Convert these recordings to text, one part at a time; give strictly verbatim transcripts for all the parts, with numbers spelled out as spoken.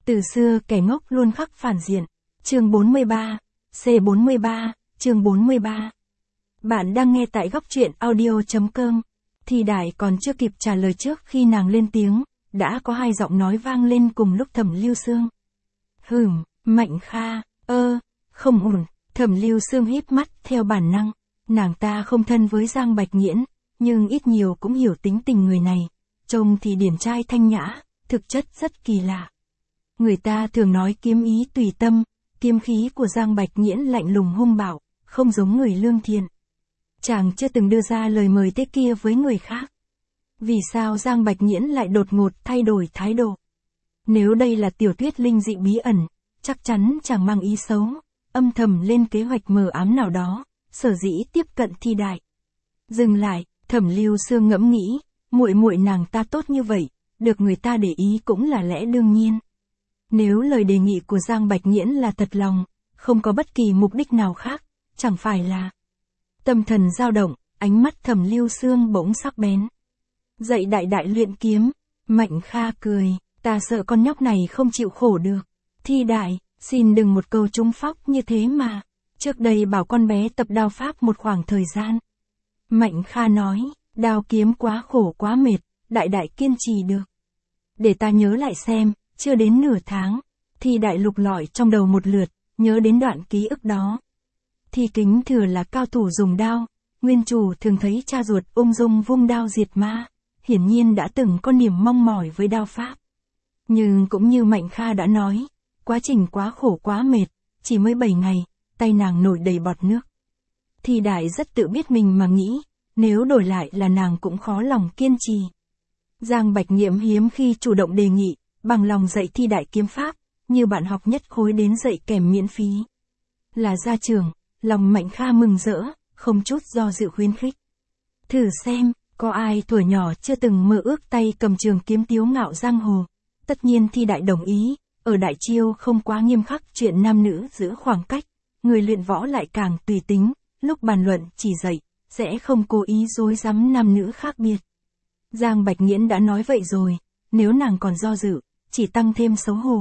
Từ xưa kẻ ngốc luôn khắc phản diện. Chương bốn mươi ba, C bốn mươi ba, chương bốn mươi ba. Bạn đang nghe tại góc truyện audio chấm com. Thì Đại còn chưa kịp trả lời trước khi nàng lên tiếng, đã có hai giọng nói vang lên cùng lúc. Thẩm Lưu Sương. Hửm, Mạnh Kha, ơ, không ổn. Thẩm Lưu Sương híp mắt theo bản năng. Nàng ta không thân với Giang Bạch Nghiễn, nhưng ít nhiều cũng hiểu tính tình người này. Trông thì điển trai thanh nhã, thực chất rất kỳ lạ. Người ta thường nói kiếm ý tùy tâm, kiếm khí của Giang Bạch Nghiễn lạnh lùng hung bạo, không giống người lương thiện. Chàng chưa từng đưa ra lời mời thế kia với người khác. Vì sao Giang Bạch Nghiễn lại đột ngột thay đổi thái độ? Nếu đây là tiểu thuyết linh dị bí ẩn, chắc chắn chàng mang ý xấu, âm thầm lên kế hoạch mờ ám nào đó, sở dĩ tiếp cận Thi Đại. Dừng lại, Thẩm Lưu Sương ngẫm nghĩ, muội muội nàng ta tốt như vậy, được người ta để ý cũng là lẽ đương nhiên. Nếu lời đề nghị của Giang Bạch Nghiễn là thật lòng, không có bất kỳ mục đích nào khác, chẳng phải là... Tâm thần dao động, ánh mắt Thẩm Lưu Sương bỗng sắc bén. Dạy đại đại luyện kiếm, Mạnh Kha cười, ta sợ con nhóc này không chịu khổ được. Thi Đại, xin đừng một câu trúng phóc như thế mà. Trước đây bảo con bé tập đao pháp một khoảng thời gian. Mạnh Kha nói, đao kiếm quá khổ quá mệt, đại đại kiên trì được. Để ta nhớ lại xem, chưa đến nửa tháng. Thi Đại lục lọi trong đầu một lượt, nhớ đến đoạn ký ức đó. Thi Kính Thừa là cao thủ dùng đao, nguyên chủ thường thấy cha ruột ung dung vung đao diệt ma, hiển nhiên đã từng có niềm mong mỏi với đao pháp. Nhưng cũng như Mạnh Kha đã nói, quá trình quá khổ quá mệt, chỉ mới bảy ngày, tay nàng nổi đầy bọt nước. Thi Đại rất tự biết mình mà nghĩ, nếu đổi lại là nàng cũng khó lòng kiên trì. Giang Bạch Nghiễn hiếm khi chủ động đề nghị, bằng lòng dạy Thi Đại kiếm pháp, như bạn học nhất khối đến dạy kèm miễn phí. Là gia trưởng, lòng Mạnh Kha mừng rỡ, không chút do dự khuyến khích. Thử xem, có ai tuổi nhỏ chưa từng mơ ước tay cầm trường kiếm tiếu ngạo giang hồ. Tất nhiên Thi Đại đồng ý, ở đại chiêu không quá nghiêm khắc chuyện nam nữ giữ khoảng cách, người luyện võ lại càng tùy tính, lúc bàn luận chỉ dạy, sẽ không cố ý dối rắm nam nữ khác biệt. Giang Bạch Nghiễn đã nói vậy rồi, nếu nàng còn do dự, chỉ tăng thêm xấu hổ.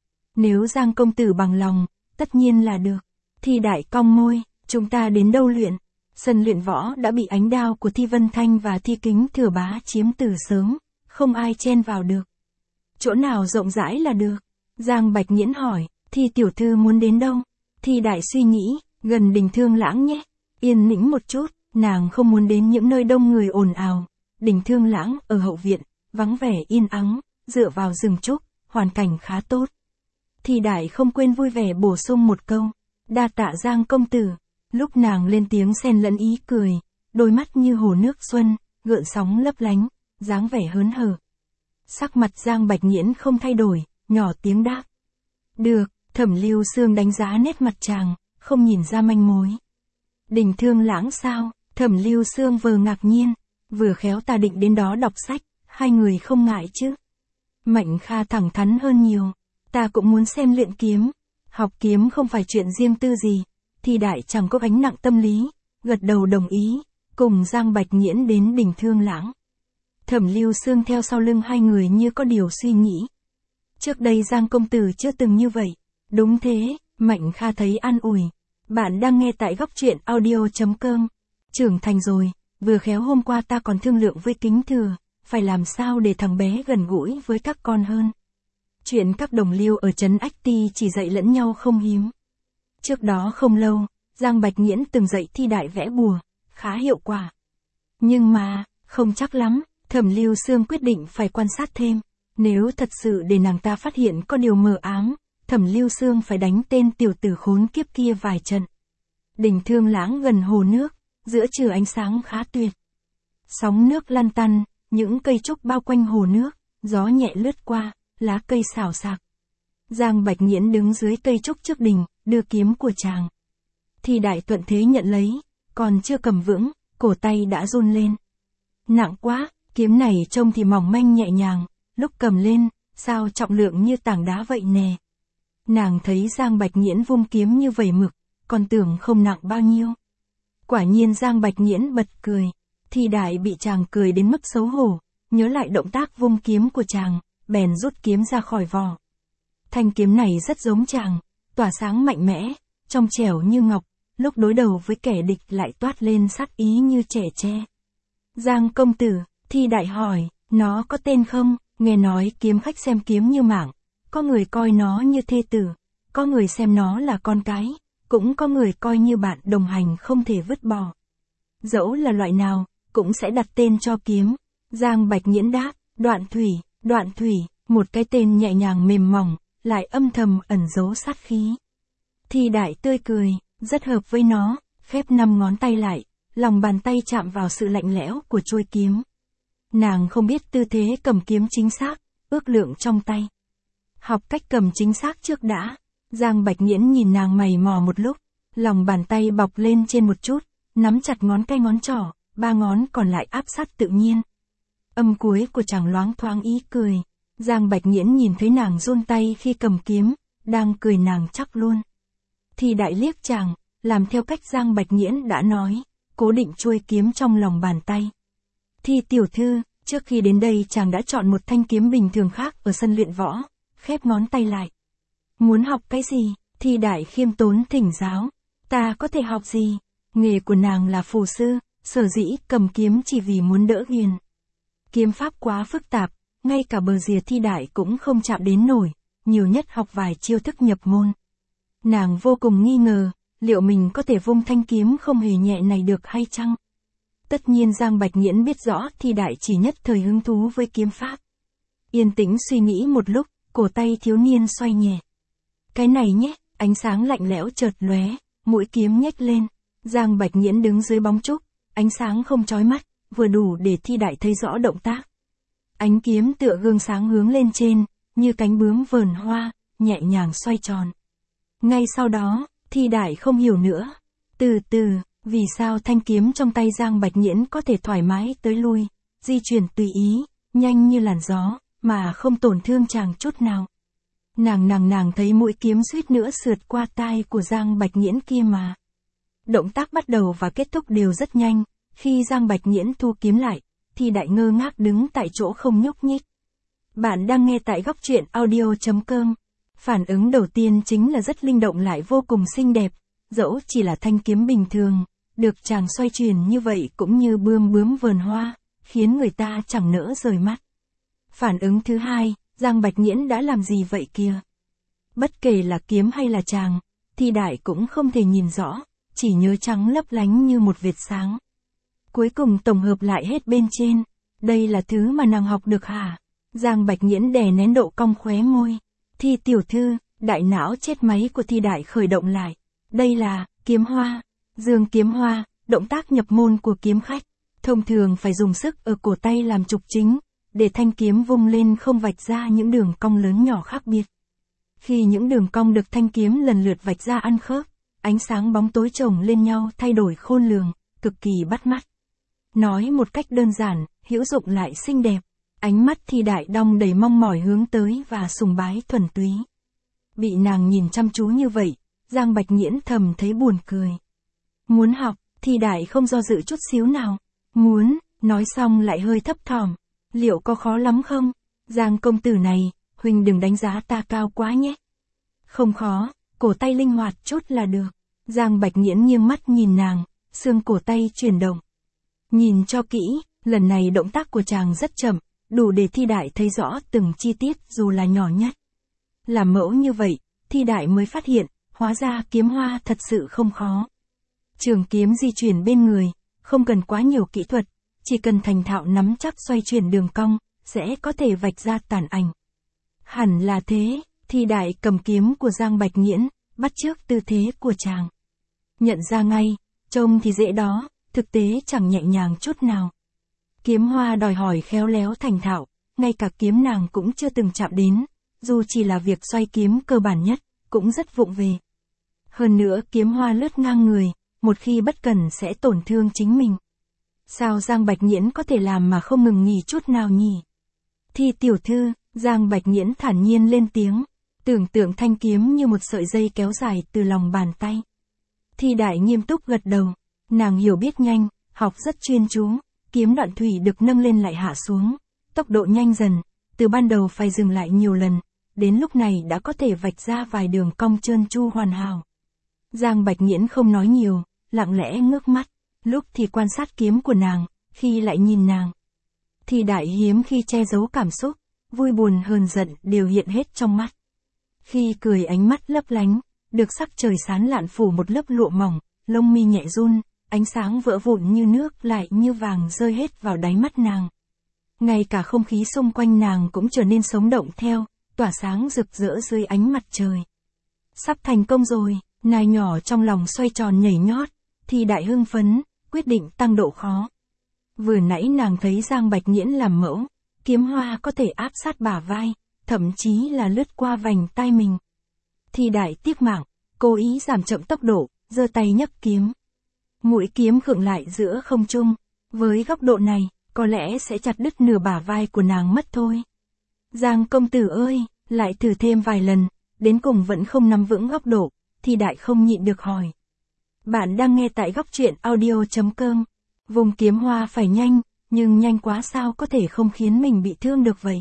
Nếu Giang công tử bằng lòng, tất nhiên là được. Thi Đại cong môi, chúng ta đến đâu luyện? Sân luyện võ đã bị ánh đao của Thi Vân Thanh và Thi Kính Thừa bá chiếm từ sớm, không ai chen vào được. Chỗ nào rộng rãi là được? Giang Bạch Nghiễn hỏi, Thi tiểu thư muốn đến đâu? Thi Đại suy nghĩ, gần Đình Thương Lãng nhé. Yên tĩnh một chút, nàng không muốn đến những nơi đông người ồn ào. Đình Thương Lãng ở hậu viện, vắng vẻ yên ắng, dựa vào rừng trúc, hoàn cảnh khá tốt. Thi Đại không quên vui vẻ bổ sung một câu, đa tạ Giang công tử. Lúc nàng lên tiếng xen lẫn ý cười, đôi mắt như hồ nước xuân, gợn sóng lấp lánh, dáng vẻ hớn hở. Sắc mặt Giang Bạch Nghiễn không thay đổi, nhỏ tiếng đáp. Được, Thẩm Lưu Sương đánh giá nét mặt chàng, không nhìn ra manh mối. Đình Thương Lãng sao? Thẩm Lưu Sương vừa ngạc nhiên, vừa khéo ta định đến đó đọc sách, hai người không ngại chứ? Mạnh Kha thẳng thắn hơn nhiều, ta cũng muốn xem luyện kiếm, học kiếm không phải chuyện riêng tư gì. Thi Đại chẳng có gánh nặng tâm lý, gật đầu đồng ý, cùng Giang Bạch Nghiễn đến Đình Thương Lãng. Thẩm Lưu Sương theo sau lưng hai người như có điều suy nghĩ. Trước đây Giang công tử chưa từng như vậy. Đúng thế, Mạnh Kha thấy an ủi. Bạn đang nghe tại góc truyện audio chấm com. Trưởng thành rồi, vừa khéo hôm qua ta còn thương lượng với Kính Thừa, phải làm sao để thằng bé gần gũi với các con hơn. Chuyện các đồng liêu ở trấn Ách Ti chỉ dạy lẫn nhau không hiếm. Trước đó không lâu, Giang Bạch Nghiễn từng dạy Thi Đại vẽ bùa, khá hiệu quả. Nhưng mà, không chắc lắm, Thẩm Lưu Sương quyết định phải quan sát thêm. Nếu thật sự để nàng ta phát hiện có điều mờ ám, Thẩm Lưu Sương phải đánh tên tiểu tử khốn kiếp kia vài trận. Đình Thương Lãng gần hồ nước, giữa trưa ánh sáng khá tuyệt. Sóng nước lăn tăn, những cây trúc bao quanh hồ nước, gió nhẹ lướt qua, lá cây xào xạc. Giang Bạch Nghiễn đứng dưới cây trúc trước đình, đưa kiếm của chàng. Thi Đại thuận thế nhận lấy, còn chưa cầm vững, cổ tay đã run lên. Nặng quá, kiếm này trông thì mỏng manh nhẹ nhàng, lúc cầm lên, sao trọng lượng như tảng đá vậy nè. Nàng thấy Giang Bạch Nghiễn vung kiếm như vẩy mực, còn tưởng không nặng bao nhiêu. Quả nhiên Giang Bạch Nghiễn bật cười. Thi Đại bị chàng cười đến mức xấu hổ, nhớ lại động tác vung kiếm của chàng, bèn rút kiếm ra khỏi vỏ. Thanh kiếm này rất giống chàng, tỏa sáng mạnh mẽ, trong trẻo như ngọc, lúc đối đầu với kẻ địch lại toát lên sát ý như trẻ tre. Giang công tử, Thi Đại hỏi, nó có tên không? Nghe nói kiếm khách xem kiếm như mạng, có người coi nó như thê tử, có người xem nó là con cái, cũng có người coi như bạn đồng hành không thể vứt bỏ. Dẫu là loại nào, cũng sẽ đặt tên cho kiếm. Giang Bạch Nghiễn đáp, Đoạn Thủy, Đoạn Thủy, một cái tên nhẹ nhàng mềm mỏng, lại âm thầm ẩn giấu sát khí. Thi Đại tươi cười, rất hợp với nó, khép năm ngón tay lại, lòng bàn tay chạm vào sự lạnh lẽo của chuôi kiếm. Nàng không biết tư thế cầm kiếm chính xác, ước lượng trong tay. Học cách cầm chính xác trước đã. Giang Bạch Nghiễn nhìn nàng mày mò một lúc, lòng bàn tay bọc lên trên một chút, nắm chặt ngón cái ngón trỏ, ba ngón còn lại áp sát tự nhiên. Âm cuối của chàng loáng thoáng ý cười. Giang Bạch Nghiễn nhìn thấy nàng run tay khi cầm kiếm, đang cười nàng chắc luôn. Thi Đại liếc chàng, làm theo cách Giang Bạch Nghiễn đã nói, cố định chuôi kiếm trong lòng bàn tay. Thi tiểu thư, trước khi đến đây chàng đã chọn một thanh kiếm bình thường khác ở sân luyện võ, khép ngón tay lại. Muốn học cái gì? Thi Đại khiêm tốn thỉnh giáo. Ta có thể học gì? Nghề của nàng là phù sư, sở dĩ cầm kiếm chỉ vì muốn đỡ Huyền. Kiếm pháp quá phức tạp, ngay cả bờ rìa Thi Đại cũng không chạm đến nổi, nhiều nhất học vài chiêu thức nhập môn. Nàng vô cùng nghi ngờ, liệu mình có thể vung thanh kiếm không hề nhẹ này được hay chăng? Tất nhiên Giang Bạch Nghiễn biết rõ Thi Đại chỉ nhất thời hứng thú với kiếm pháp. Yên tĩnh suy nghĩ một lúc, cổ tay thiếu niên xoay nhẹ. Cái này nhé, ánh sáng lạnh lẽo chợt lóe, mũi kiếm nhếch lên. Giang Bạch Nghiễn đứng dưới bóng trúc, ánh sáng không chói mắt, vừa đủ để Thi Đại thấy rõ động tác. Ánh kiếm tựa gương sáng hướng lên trên, như cánh bướm vờn hoa, nhẹ nhàng xoay tròn. Ngay sau đó, Thi Đại không hiểu nữa. Từ từ, vì sao thanh kiếm trong tay Giang Bạch Nghiễn có thể thoải mái tới lui, di chuyển tùy ý, nhanh như làn gió, mà không tổn thương chàng chút nào. Nàng nàng nàng thấy mũi kiếm suýt nữa sượt qua tai của Giang Bạch Nghiễn kia mà. Động tác bắt đầu và kết thúc đều rất nhanh, khi Giang Bạch Nghiễn thu kiếm lại, Thi Đại ngơ ngác đứng tại chỗ không nhúc nhích. Bạn đang nghe tại góc truyện audio chấm com. Phản ứng đầu tiên chính là rất linh động lại vô cùng xinh đẹp, dẫu chỉ là thanh kiếm bình thường, được chàng xoay chuyển như vậy cũng như bươm bướm vờn hoa, khiến người ta chẳng nỡ rời mắt. Phản ứng thứ hai, Giang Bạch Nghiễn đã làm gì vậy kia? Bất kể là kiếm hay là chàng, Thi Đại cũng không thể nhìn rõ, chỉ nhớ trắng lấp lánh như một vệt sáng. Cuối cùng tổng hợp lại hết bên trên, đây là thứ mà nàng học được hả? Giang Bạch Nghiễn đè nén độ cong khóe môi. Thi tiểu thư, đại não chết máy của Thi Đại khởi động lại. Đây là, kiếm hoa. Dương kiếm hoa, động tác nhập môn của kiếm khách. Thông thường phải dùng sức ở cổ tay làm trục chính, để thanh kiếm vung lên không vạch ra những đường cong lớn nhỏ khác biệt. Khi những đường cong được thanh kiếm lần lượt vạch ra ăn khớp, ánh sáng bóng tối chồng lên nhau thay đổi khôn lường, cực kỳ bắt mắt. Nói một cách đơn giản, hữu dụng lại xinh đẹp. Ánh mắt Thi Đại đong đầy mong mỏi hướng tới và sùng bái thuần túy. Bị nàng nhìn chăm chú như vậy, Giang Bạch Nghiễn thầm thấy buồn cười. Muốn học, Thi Đại không do dự chút xíu nào. Muốn, nói xong lại hơi thấp thỏm. Liệu có khó lắm không? Giang công tử này, huynh đừng đánh giá ta cao quá nhé. Không khó, cổ tay linh hoạt chút là được. Giang Bạch Nghiễn nghiêng mắt nhìn nàng, xương cổ tay chuyển động. Nhìn cho kỹ, lần này động tác của chàng rất chậm, đủ để Thi Đại thấy rõ từng chi tiết dù là nhỏ nhất. Làm mẫu như vậy, Thi Đại mới phát hiện, hóa ra kiếm hoa thật sự không khó. Trường kiếm di chuyển bên người, không cần quá nhiều kỹ thuật, chỉ cần thành thạo nắm chắc xoay chuyển đường cong, sẽ có thể vạch ra tàn ảnh. Hẳn là thế, Thi Đại cầm kiếm của Giang Bạch Nghiễn, bắt chước tư thế của chàng. Nhận ra ngay, trông thì dễ đó, thực tế chẳng nhẹ nhàng chút nào. Kiếm hoa đòi hỏi khéo léo thành thạo, ngay cả kiếm nàng cũng chưa từng chạm đến, dù chỉ là việc xoay kiếm cơ bản nhất, cũng rất vụng về. Hơn nữa kiếm hoa lướt ngang người, một khi bất cẩn sẽ tổn thương chính mình. Sao Giang Bạch Nghiễn có thể làm mà không ngừng nghỉ chút nào nhỉ? Thi tiểu thư, Giang Bạch Nghiễn thản nhiên lên tiếng, tưởng tượng thanh kiếm như một sợi dây kéo dài từ lòng bàn tay. Thi Đại nghiêm túc gật đầu, nàng hiểu biết nhanh, học rất chuyên chú, kiếm Đoạn Thủy được nâng lên lại hạ xuống, tốc độ nhanh dần, từ ban đầu phải dừng lại nhiều lần, đến lúc này đã có thể vạch ra vài đường cong trơn tru hoàn hảo. Giang Bạch Nghiễn không nói nhiều, lặng lẽ ngước mắt, lúc thì quan sát kiếm của nàng, khi lại nhìn nàng. Thì Đại hiếm khi che giấu cảm xúc, vui buồn hờn giận đều hiện hết trong mắt. Khi cười ánh mắt lấp lánh, được sắc trời sán lạn phủ một lớp lụa mỏng, lông mi nhẹ run, ánh sáng vỡ vụn như nước lại như vàng rơi hết vào đáy mắt nàng. Ngay cả không khí xung quanh nàng cũng trở nên sống động theo, tỏa sáng rực rỡ dưới ánh mặt trời. Sắp thành công rồi, nai nhỏ trong lòng xoay tròn nhảy nhót, Thì Đại hưng phấn, quyết định tăng độ khó. Vừa nãy nàng thấy Giang Bạch Nghiễn làm mẫu, kiếm hoa có thể áp sát bả vai, thậm chí là lướt qua vành tai mình. Thì Đại tiếc mạng, cố ý giảm chậm tốc độ, giơ tay nhấc kiếm. Mũi kiếm khựng lại giữa không trung, với góc độ này, có lẽ sẽ chặt đứt nửa bả vai của nàng mất thôi. Giang công tử ơi, lại thử thêm vài lần, đến cùng vẫn không nắm vững góc độ, Thì Đại không nhịn được hỏi. Bạn đang nghe tại góc truyện audio chấm com. Vùng kiếm hoa phải nhanh, nhưng nhanh quá sao có thể không khiến mình bị thương được vậy?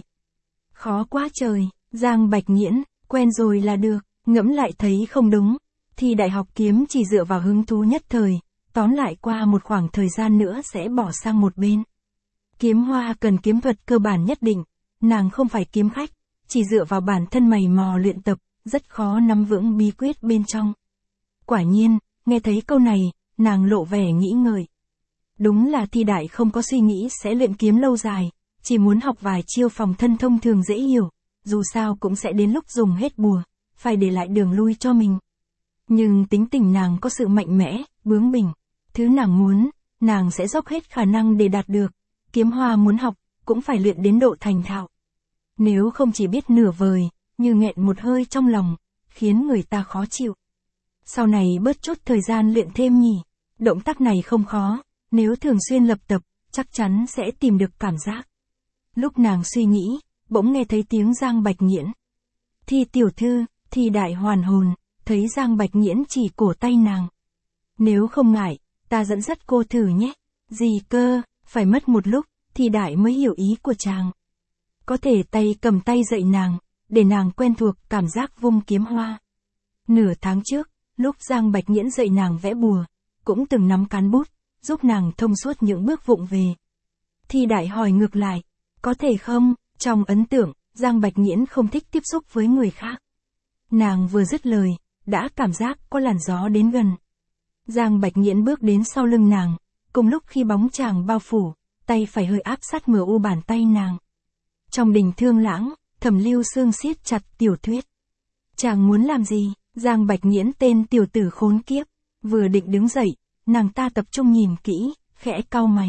Khó quá trời, Giang Bạch Nghiễn, quen rồi là được, ngẫm lại thấy không đúng. Thì Đại học kiếm chỉ dựa vào hứng thú nhất thời, tóm lại qua một khoảng thời gian nữa sẽ bỏ sang một bên. Kiếm hoa cần kiếm thuật cơ bản nhất định, nàng không phải kiếm khách, chỉ dựa vào bản thân mày mò luyện tập, rất khó nắm vững bí quyết bên trong. Quả nhiên, nghe thấy câu này, nàng lộ vẻ nghĩ ngợi. Đúng là Thi Đại không có suy nghĩ sẽ luyện kiếm lâu dài, chỉ muốn học vài chiêu phòng thân thông thường dễ hiểu, dù sao cũng sẽ đến lúc dùng hết bùa, phải để lại đường lui cho mình. Nhưng tính tình nàng có sự mạnh mẽ, bướng bỉnh, thứ nàng muốn, nàng sẽ dốc hết khả năng để đạt được, kiếm hoa muốn học, cũng phải luyện đến độ thành thạo. Nếu không chỉ biết nửa vời, như nghẹn một hơi trong lòng, khiến người ta khó chịu. Sau này bớt chút thời gian luyện thêm nhỉ, động tác này không khó, nếu thường xuyên lập tập, chắc chắn sẽ tìm được cảm giác. Lúc nàng suy nghĩ, bỗng nghe thấy tiếng Giang Bạch Nghiễn. Thi tiểu thư, Thi Đại hoàn hồn, thấy Giang Bạch Nghiễn chỉ cổ tay nàng. Nếu không ngại, ta dẫn dắt cô thử nhé. Gì cơ, phải mất một lúc, Thi Đại mới hiểu ý của chàng. Có thể tay cầm tay dạy nàng, để nàng quen thuộc cảm giác vung kiếm hoa. Nửa tháng trước, lúc Giang Bạch Nghiễn dạy nàng vẽ bùa, cũng từng nắm cán bút, giúp nàng thông suốt những bước vụng về. Thi Đại hỏi ngược lại, có thể không? Trong ấn tượng, Giang Bạch Nghiễn không thích tiếp xúc với người khác. Nàng vừa dứt lời, đã cảm giác có làn gió đến gần. Giang Bạch Nghiễn bước đến sau lưng nàng, cùng lúc khi bóng chàng bao phủ, tay phải hơi áp sát mờ u bàn tay nàng. Trong đình Thương Lãng, Thẩm Lưu Sương siết chặt tiểu thuyết. Chàng muốn làm gì? Giang Bạch Nghiễn tên tiểu tử khốn kiếp, vừa định đứng dậy, nàng ta tập trung nhìn kỹ, khẽ cau mày.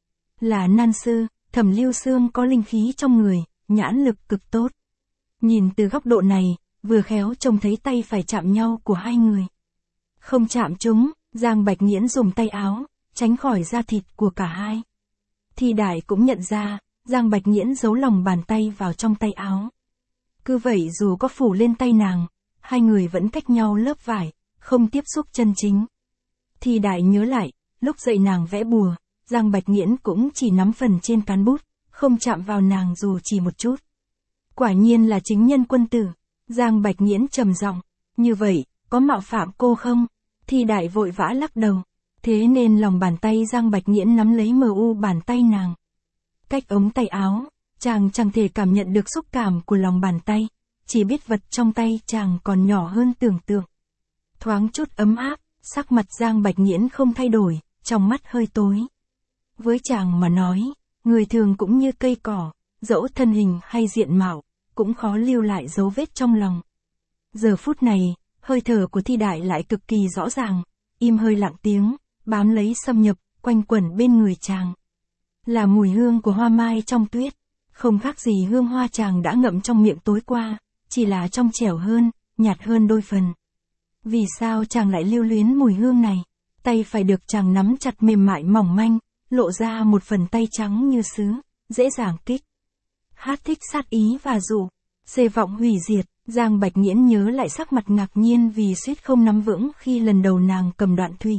Là nan sư, Thẩm Lưu Sương có linh khí trong người, nhãn lực cực tốt. Nhìn từ góc độ này, vừa khéo trông thấy tay phải chạm nhau của hai người. Không chạm chúng, Giang Bạch Nghiễn dùng tay áo, tránh khỏi da thịt của cả hai. Thi Đại cũng nhận ra, Giang Bạch Nghiễn giấu lòng bàn tay vào trong tay áo. Cứ vậy dù có phủ lên tay nàng, hai người vẫn cách nhau lớp vải, không tiếp xúc chân chính. Thi Đại nhớ lại, lúc dạy nàng vẽ bùa, Giang Bạch Nghiễn cũng chỉ nắm phần trên cán bút, không chạm vào nàng dù chỉ một chút. Quả nhiên là chính nhân quân tử. Giang Bạch Nghiễn trầm giọng, như vậy, có mạo phạm cô không? Thi Đại vội vã lắc đầu. Thế nên lòng bàn tay Giang Bạch Nghiễn nắm lấy mờ u bàn tay nàng. Cách ống tay áo, chàng chẳng thể cảm nhận được xúc cảm của lòng bàn tay, chỉ biết vật trong tay chàng còn nhỏ hơn tưởng tượng. Thoáng chút ấm áp, sắc mặt Giang Bạch Nghiễn không thay đổi, trong mắt hơi tối. Với chàng mà nói, người thường cũng như cây cỏ, dẫu thân hình hay diện mạo, cũng khó lưu lại dấu vết trong lòng. Giờ phút này, hơi thở của Thi Đại lại cực kỳ rõ ràng, im hơi lặng tiếng, bám lấy xâm nhập, quanh quẩn bên người chàng. Là mùi hương của hoa mai trong tuyết, không khác gì hương hoa chàng đã ngậm trong miệng tối qua, chỉ là trong trẻo hơn, nhạt hơn đôi phần. Vì sao chàng lại lưu luyến mùi hương này? Tay phải được chàng nắm chặt mềm mại mỏng manh, lộ ra một phần tay trắng như sứ, dễ dàng kích. Hát thích sát ý và dụ, xê vọng hủy diệt. Giang Bạch Nghiễn nhớ lại sắc mặt ngạc nhiên vì suýt không nắm vững khi lần đầu nàng cầm đoạn thủy.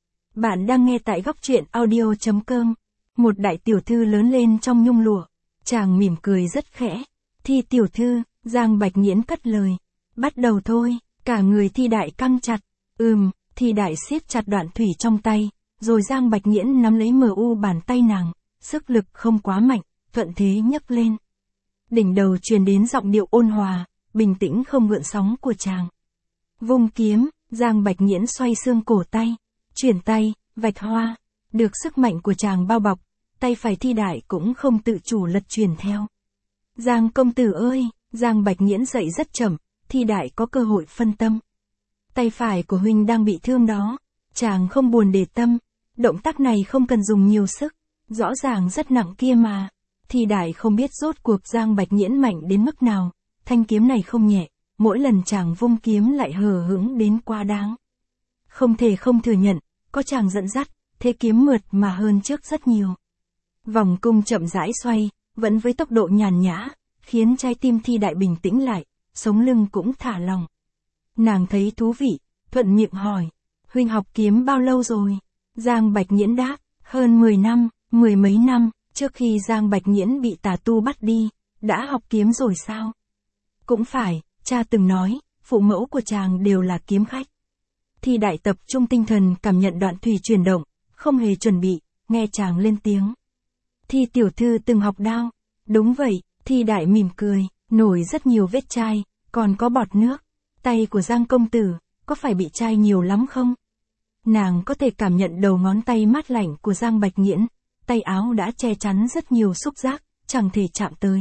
Bạn đang nghe tại góc truyện audio chấm com. Một đại tiểu thư lớn lên trong nhung lụa. Chàng mỉm cười rất khẽ. Thi tiểu thư, Giang Bạch Nghiễn cất lời. Bắt đầu thôi, cả người Thi Đại căng chặt. Ừm, Thi Đại siết chặt đoạn thủy trong tay, rồi Giang Bạch Nghiễn nắm lấy mờ u bàn tay nàng, sức lực không quá mạnh, thuận thế nhấc lên. Đỉnh đầu truyền đến giọng điệu ôn hòa, bình tĩnh không gợn sóng của chàng. Vung kiếm, Giang Bạch Nghiễn xoay xương cổ tay, chuyển tay, vạch hoa, được sức mạnh của chàng bao bọc, tay phải Thi Đại cũng không tự chủ lật chuyển theo. Giang công tử ơi, Giang Bạch Nghiễn dậy rất chậm, Thi Đại có cơ hội phân tâm. Tay phải của huynh đang bị thương đó, chàng không buồn để tâm, động tác này không cần dùng nhiều sức, rõ ràng rất nặng kia mà. Thi Đại không biết rốt cuộc Giang Bạch Nghiễn mạnh đến mức nào, thanh kiếm này không nhẹ, mỗi lần chàng vung kiếm lại hờ hững đến quá đáng. Không thể không thừa nhận, có chàng dẫn dắt, thế kiếm mượt mà hơn trước rất nhiều. Vòng cung chậm rãi xoay, vẫn với tốc độ nhàn nhã, khiến trái tim Thi Đại bình tĩnh lại, sống lưng cũng thả lỏng. Nàng thấy thú vị, thuận miệng hỏi, huynh học kiếm bao lâu rồi? Giang Bạch Nghiễn đáp, hơn mười năm, mười mấy năm, trước khi Giang Bạch Nghiễn bị tà tu bắt đi, đã học kiếm rồi sao? Cũng phải, cha từng nói, phụ mẫu của chàng đều là kiếm khách. Thi Đại tập trung tinh thần cảm nhận đoạn thủy chuyển động, không hề chuẩn bị, nghe chàng lên tiếng. Thi tiểu thư từng học đao. Đúng vậy, Thi Đại mỉm cười, nổi rất nhiều vết chai, còn có bọt nước. Tay của Giang công tử, có phải bị chai nhiều lắm không? Nàng có thể cảm nhận đầu ngón tay mát lạnh của Giang Bạch Nghiễn, tay áo đã che chắn rất nhiều xúc giác, chẳng thể chạm tới.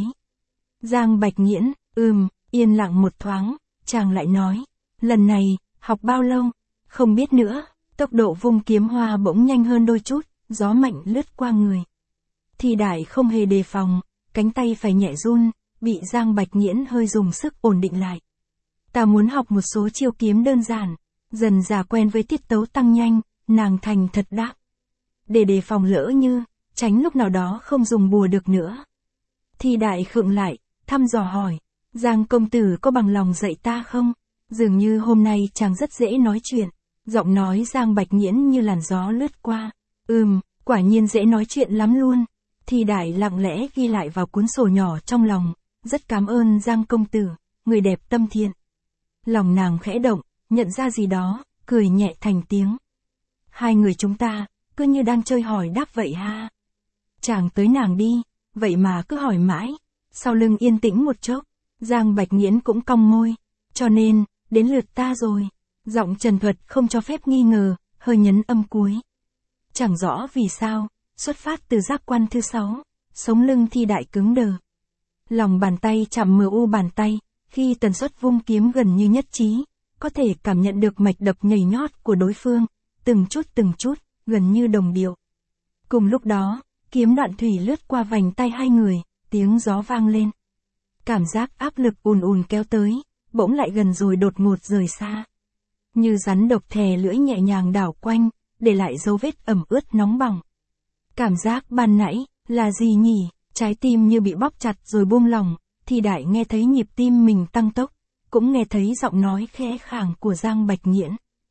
Giang Bạch Nghiễn, ừm, yên lặng một thoáng, chàng lại nói, lần này, học bao lâu? Không biết nữa, tốc độ vung kiếm hoa bỗng nhanh hơn đôi chút, gió mạnh lướt qua người. Thi Đại không hề đề phòng, cánh tay phải nhẹ run, bị Giang Bạch Nghiễn hơi dùng sức ổn định lại. Ta muốn học một số chiêu kiếm đơn giản, dần dà quen với tiết tấu tăng nhanh, nàng thành thật đáp. Để đề phòng lỡ như, tránh lúc nào đó không dùng bùa được nữa. Thi Đại khựng lại, thăm dò hỏi, Giang công tử có bằng lòng dạy ta không? Dường như hôm nay chàng rất dễ nói chuyện, giọng nói Giang Bạch Nghiễn như làn gió lướt qua. Ừm, quả nhiên dễ nói chuyện lắm luôn. Thi Đại lặng lẽ ghi lại vào cuốn sổ nhỏ trong lòng, rất cảm ơn Giang công tử, người đẹp tâm thiện. Lòng nàng khẽ động, nhận ra gì đó, cười nhẹ thành tiếng. Hai người chúng ta, cứ như đang chơi hỏi đáp vậy ha. Chàng tới nàng đi, vậy mà cứ hỏi mãi. Sau lưng yên tĩnh một chốc, Giang Bạch Nghiễn cũng cong môi. Cho nên, đến lượt ta rồi. Giọng trần thuật không cho phép nghi ngờ, hơi nhấn âm cuối. Chẳng rõ vì sao, xuất phát từ giác quan thứ sáu, sống lưng Thi Đại cứng đờ. Lòng bàn tay chạm mờ u bàn tay, khi tần suất vung kiếm gần như nhất trí, có thể cảm nhận được mạch đập nhảy nhót của đối phương, từng chút từng chút, gần như đồng điệu. Cùng lúc đó, kiếm đoạn thủy lướt qua vành tay hai người, tiếng gió vang lên. Cảm giác áp lực ùn ùn kéo tới, bỗng lại gần rồi đột ngột rời xa. Như rắn độc thè lưỡi nhẹ nhàng đảo quanh, để lại dấu vết ẩm ướt nóng bỏng. Cảm giác ban nãy, là gì nhỉ? Trái tim như bị bóp chặt rồi buông lỏng, Thi Đại nghe thấy nhịp tim mình tăng tốc, cũng nghe thấy giọng nói khẽ khàng của Giang Bạch Nghiễn.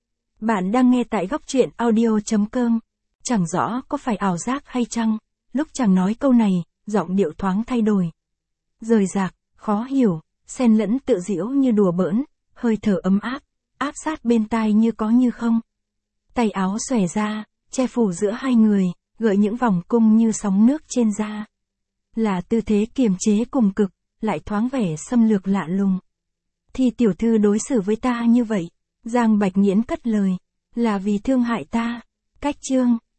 Bạn đang nghe tại góc truyện audio chấm com. Chẳng rõ có phải ảo giác hay chăng, lúc chàng nói câu này, giọng điệu thoáng thay đổi. Rời rạc, khó hiểu, xen lẫn tự giễu như đùa bỡn, hơi thở ấm áp, áp sát bên tai như có như không. Tay áo xòe ra, che phủ giữa hai người, gợi những vòng cung như sóng nước trên da. Là tư thế kiềm chế cùng cực, lại thoáng vẻ xâm lược lạ lùng. Thì tiểu thư đối xử với ta như vậy, Giang Bạch Nghiễn cất lời, là vì thương hại ta. Cách chương,